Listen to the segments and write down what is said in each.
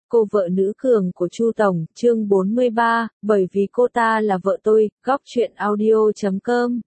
Cô vợ nữ cường của Chu Tổng, chương 43, bởi vì cô ta là vợ tôi, góc truyện audio.com.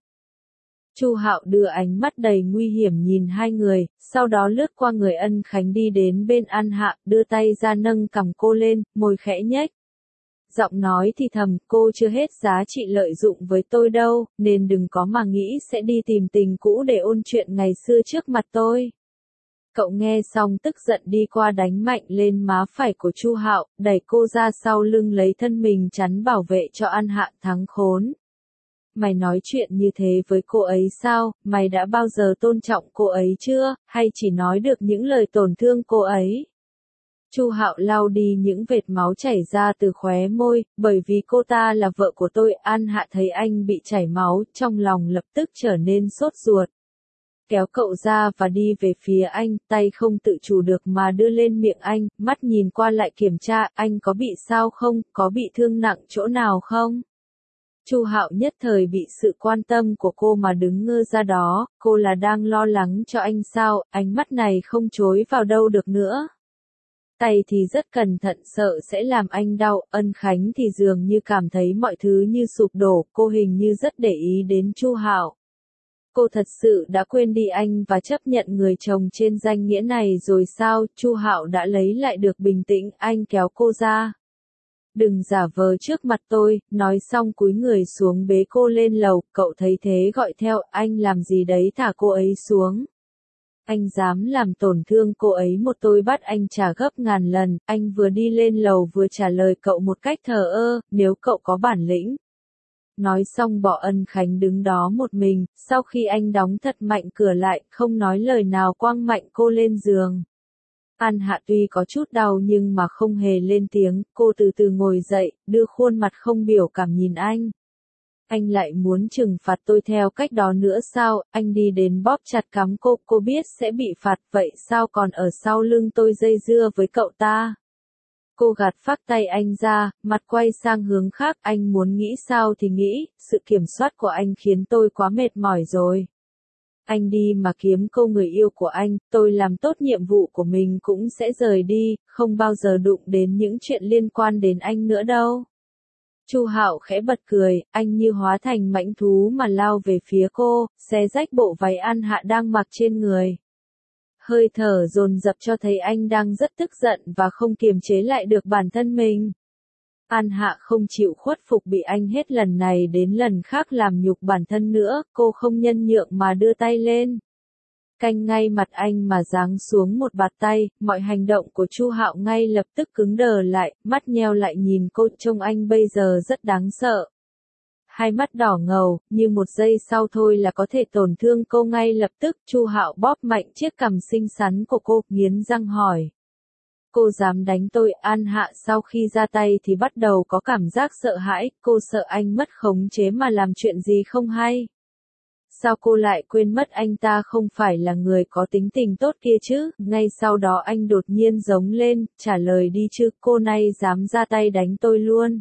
Chu Hạo đưa ánh mắt đầy nguy hiểm nhìn hai người, sau đó lướt qua người Ân Khánh đi đến bên An Hạ, đưa tay ra nâng cằm cô lên, môi khẽ nhếch. Giọng nói thì thầm, cô chưa hết giá trị lợi dụng với tôi đâu, nên đừng có mà nghĩ sẽ đi tìm tình cũ để ôn chuyện ngày xưa trước mặt tôi. Cậu nghe xong tức giận đi qua đánh mạnh lên má phải của Chu Hạo, đẩy cô ra sau lưng lấy thân mình chắn bảo vệ cho An Hạ thắng khốn. Mày nói chuyện như thế với cô ấy sao, mày đã bao giờ tôn trọng cô ấy chưa, hay chỉ nói được những lời tổn thương cô ấy? Chu Hạo lau đi những vệt máu chảy ra từ khóe môi, bởi vì cô ta là vợ của tôi. An Hạ thấy anh bị chảy máu, trong lòng lập tức trở nên sốt ruột. Kéo cậu ra và đi về phía anh, tay không tự chủ được mà đưa lên miệng anh, mắt nhìn qua lại kiểm tra, anh có bị sao không, có bị thương nặng chỗ nào không? Chu Hạo nhất thời bị sự quan tâm của cô mà đứng ngơ ra đó, cô là đang lo lắng cho anh sao, ánh mắt này không chối vào đâu được nữa. Tay thì rất cẩn thận sợ sẽ làm anh đau, Ân Khánh thì dường như cảm thấy mọi thứ như sụp đổ, cô hình như rất để ý đến Chu Hạo. Cô thật sự đã quên đi anh và chấp nhận người chồng trên danh nghĩa này rồi sao? Chu Hạo đã lấy lại được bình tĩnh, anh kéo cô ra. Đừng giả vờ trước mặt tôi, nói xong cúi người xuống bế cô lên lầu, cậu thấy thế gọi theo, anh làm gì đấy, thả cô ấy xuống. Anh dám làm tổn thương cô ấy một tôi bắt anh trả gấp ngàn lần, anh vừa đi lên lầu vừa trả lời cậu một cách thờ ơ, nếu cậu có bản lĩnh. Nói xong bỏ Ân Khánh đứng đó một mình, sau khi anh đóng thật mạnh cửa lại, không nói lời nào quăng mạnh cô lên giường. An Hạ tuy có chút đau nhưng mà không hề lên tiếng, cô từ từ ngồi dậy, đưa khuôn mặt không biểu cảm nhìn anh. Anh lại muốn trừng phạt tôi theo cách đó nữa sao? Anh đi đến bóp chặt cằm cô biết sẽ bị phạt, vậy sao còn ở sau lưng tôi dây dưa với cậu ta? Cô gạt phác tay anh ra, mặt quay sang hướng khác, anh muốn nghĩ sao thì nghĩ, sự kiểm soát của anh khiến tôi quá mệt mỏi rồi. Anh đi mà kiếm cô người yêu của anh, tôi làm tốt nhiệm vụ của mình cũng sẽ rời đi, không bao giờ đụng đến những chuyện liên quan đến anh nữa đâu. Chu Hạo khẽ bật cười, anh như hóa thành mãnh thú mà lao về phía cô, xé rách bộ váy An Hạ đang mặc trên người. Hơi thở dồn dập cho thấy anh đang rất tức giận và không kiềm chế lại được bản thân mình. An Hạ không chịu khuất phục bị anh hết lần này đến lần khác làm nhục bản thân nữa, cô không nhân nhượng mà đưa tay lên. Canh ngay mặt anh mà giáng xuống một bạt tay, mọi hành động của Chu Hạo ngay lập tức cứng đờ lại, mắt nheo lại nhìn cô, trông anh bây giờ rất đáng sợ. Hai mắt đỏ ngầu, như một giây sau thôi là có thể tổn thương cô ngay lập tức. Chu Hạo bóp mạnh chiếc cằm xinh xắn của cô, nghiến răng hỏi. Cô dám đánh tôi? An Hạ sau khi ra tay thì bắt đầu có cảm giác sợ hãi, cô sợ anh mất khống chế mà làm chuyện gì không hay. Sao cô lại quên mất anh ta không phải là người có tính tình tốt kia chứ? Ngay sau đó anh đột nhiên giống lên, trả lời đi chứ, cô này dám ra tay đánh tôi luôn.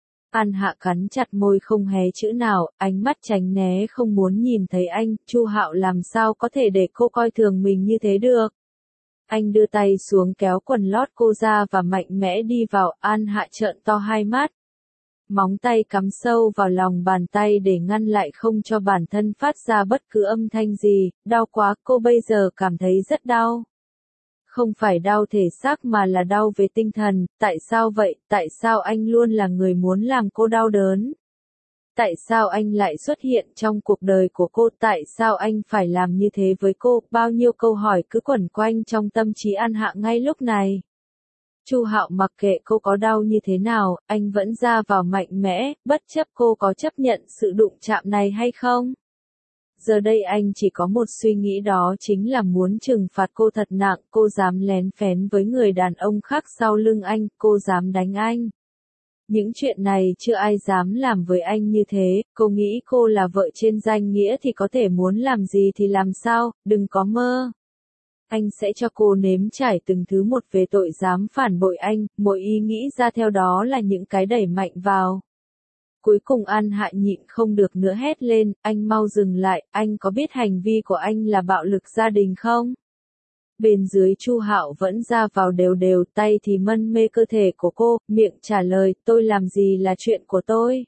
An Hạ cắn chặt môi không hé chữ nào, ánh mắt tránh né không muốn nhìn thấy anh. Chu Hạo làm sao có thể để cô coi thường mình như thế được? Anh đưa tay xuống kéo quần lót cô ra và mạnh mẽ đi vào. An Hạ trợn to hai mắt. Móng tay cắm sâu vào lòng bàn tay để ngăn lại không cho bản thân phát ra bất cứ âm thanh gì. Đau quá, cô bây giờ cảm thấy rất đau. Không phải đau thể xác mà là đau về tinh thần. Tại sao vậy? Tại sao anh luôn là người muốn làm cô đau đớn? Tại sao anh lại xuất hiện trong cuộc đời của cô? Tại sao anh phải làm như thế với cô? Bao nhiêu câu hỏi cứ quẩn quanh trong tâm trí An Hạ ngay lúc này. Chu Hạo mặc kệ cô có đau như thế nào, anh vẫn ra vào mạnh mẽ, bất chấp cô có chấp nhận sự đụng chạm này hay không. Giờ đây anh chỉ có một suy nghĩ, đó chính là muốn trừng phạt cô thật nặng. Cô dám lén phén với người đàn ông khác sau lưng anh, cô dám đánh anh. Những chuyện này chưa ai dám làm với anh như thế. Cô nghĩ cô là vợ trên danh nghĩa thì có thể muốn làm gì thì làm sao, đừng có mơ. Anh sẽ cho cô nếm trải từng thứ một về tội dám phản bội anh, mỗi ý nghĩ ra theo đó là những cái đẩy mạnh vào. Cuối cùng An Hạ nhịn không được nữa hét lên, anh mau dừng lại, anh có biết hành vi của anh là bạo lực gia đình không? Bên dưới Chu Hạo vẫn ra vào đều đều, tay thì mân mê cơ thể của cô, miệng trả lời, tôi làm gì là chuyện của tôi.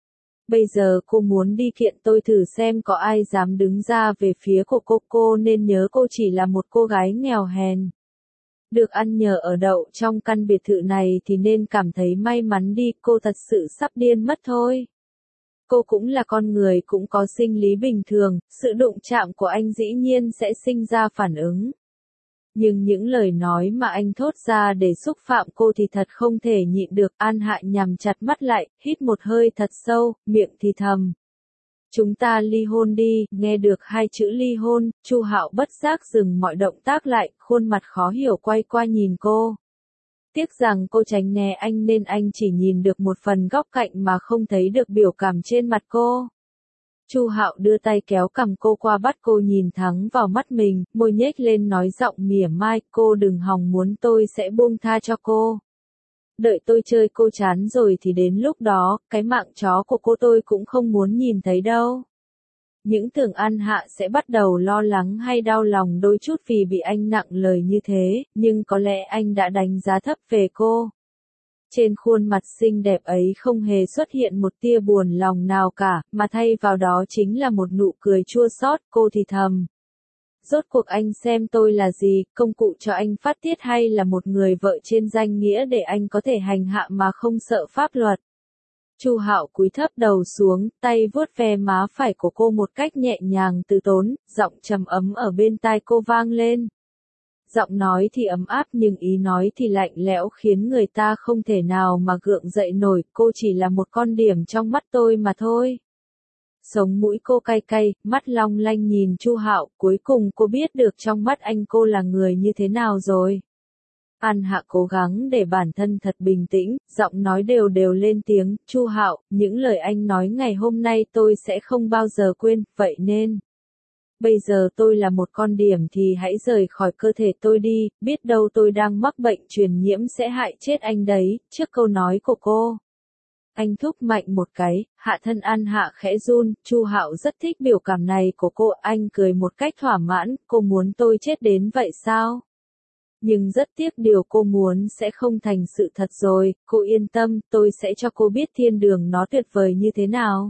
Bây giờ cô muốn đi kiện tôi thử xem có ai dám đứng ra về phía của cô nên nhớ cô chỉ là một cô gái nghèo hèn. Được ăn nhờ ở đậu trong căn biệt thự này thì nên cảm thấy may mắn đi, cô thật sự sắp điên mất thôi. Cô cũng là con người, cũng có sinh lý bình thường, sự đụng chạm của anh dĩ nhiên sẽ sinh ra phản ứng. Nhưng những lời nói mà anh thốt ra để xúc phạm cô thì thật không thể nhịn được. An Hạ nhắm chặt mắt lại, hít một hơi thật sâu, miệng thì thầm. Chúng ta ly hôn đi. Nghe được hai chữ ly hôn, Chu Hạo bất giác dừng mọi động tác lại, khuôn mặt khó hiểu quay qua nhìn cô. Tiếc rằng cô tránh né anh nên anh chỉ nhìn được một phần góc cạnh mà không thấy được biểu cảm trên mặt cô. Chu Hạo đưa tay kéo cằm cô qua, bắt cô nhìn thẳng vào mắt mình, môi nhếch lên nói giọng mỉa mai, cô đừng hòng muốn tôi sẽ buông tha cho cô. Đợi tôi chơi cô chán rồi thì đến lúc đó, cái mạng chó của cô tôi cũng không muốn nhìn thấy đâu. Những tưởng An Hạ sẽ bắt đầu lo lắng hay đau lòng đôi chút vì bị anh nặng lời như thế, nhưng có lẽ anh đã đánh giá thấp về cô. Trên khuôn mặt xinh đẹp ấy không hề xuất hiện một tia buồn lòng nào cả, mà thay vào đó chính là một nụ cười chua xót. Cô thì thầm. Rốt cuộc anh xem tôi là gì, công cụ cho anh phát tiết hay là một người vợ trên danh nghĩa để anh có thể hành hạ mà không sợ pháp luật? Chu Hạo cúi thấp đầu xuống, tay vuốt ve má phải của cô một cách nhẹ nhàng từ tốn, giọng trầm ấm ở bên tai cô vang lên. Giọng nói thì ấm áp nhưng ý nói thì lạnh lẽo khiến người ta không thể nào mà gượng dậy nổi, cô chỉ là một con điểm trong mắt tôi mà thôi. Sống mũi cô cay cay, mắt long lanh nhìn Chu Hạo, cuối cùng cô biết được trong mắt anh cô là người như thế nào rồi. An Hạ cố gắng để bản thân thật bình tĩnh, giọng nói đều đều lên tiếng, Chu Hạo, những lời anh nói ngày hôm nay tôi sẽ không bao giờ quên, vậy nên. Bây giờ tôi là một con điểm thì hãy rời khỏi cơ thể tôi đi, biết đâu tôi đang mắc bệnh truyền nhiễm sẽ hại chết anh đấy. Trước câu nói của cô, anh thúc mạnh một cái, hạ thân An Hạ khẽ run. Chu Hạo rất thích biểu cảm này của cô, anh cười một cách thỏa mãn, cô muốn tôi chết đến vậy sao? Nhưng rất tiếc điều cô muốn sẽ không thành sự thật rồi, cô yên tâm, tôi sẽ cho cô biết thiên đường nó tuyệt vời như thế nào.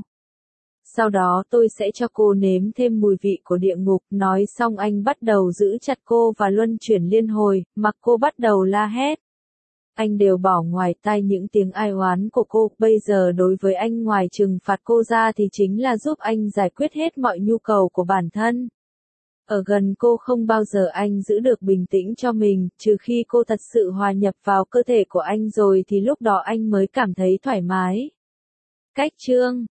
Sau đó tôi sẽ cho cô nếm thêm mùi vị của địa ngục. Nói xong anh bắt đầu giữ chặt cô và luân chuyển liên hồi, mặc cô bắt đầu la hét. Anh đều bỏ ngoài tai những tiếng ai oán của cô, bây giờ đối với anh ngoài trừng phạt cô ra thì chính là giúp anh giải quyết hết mọi nhu cầu của bản thân. Ở gần cô không bao giờ anh giữ được bình tĩnh cho mình, trừ khi cô thật sự hòa nhập vào cơ thể của anh rồi thì lúc đó anh mới cảm thấy thoải mái. Cách chương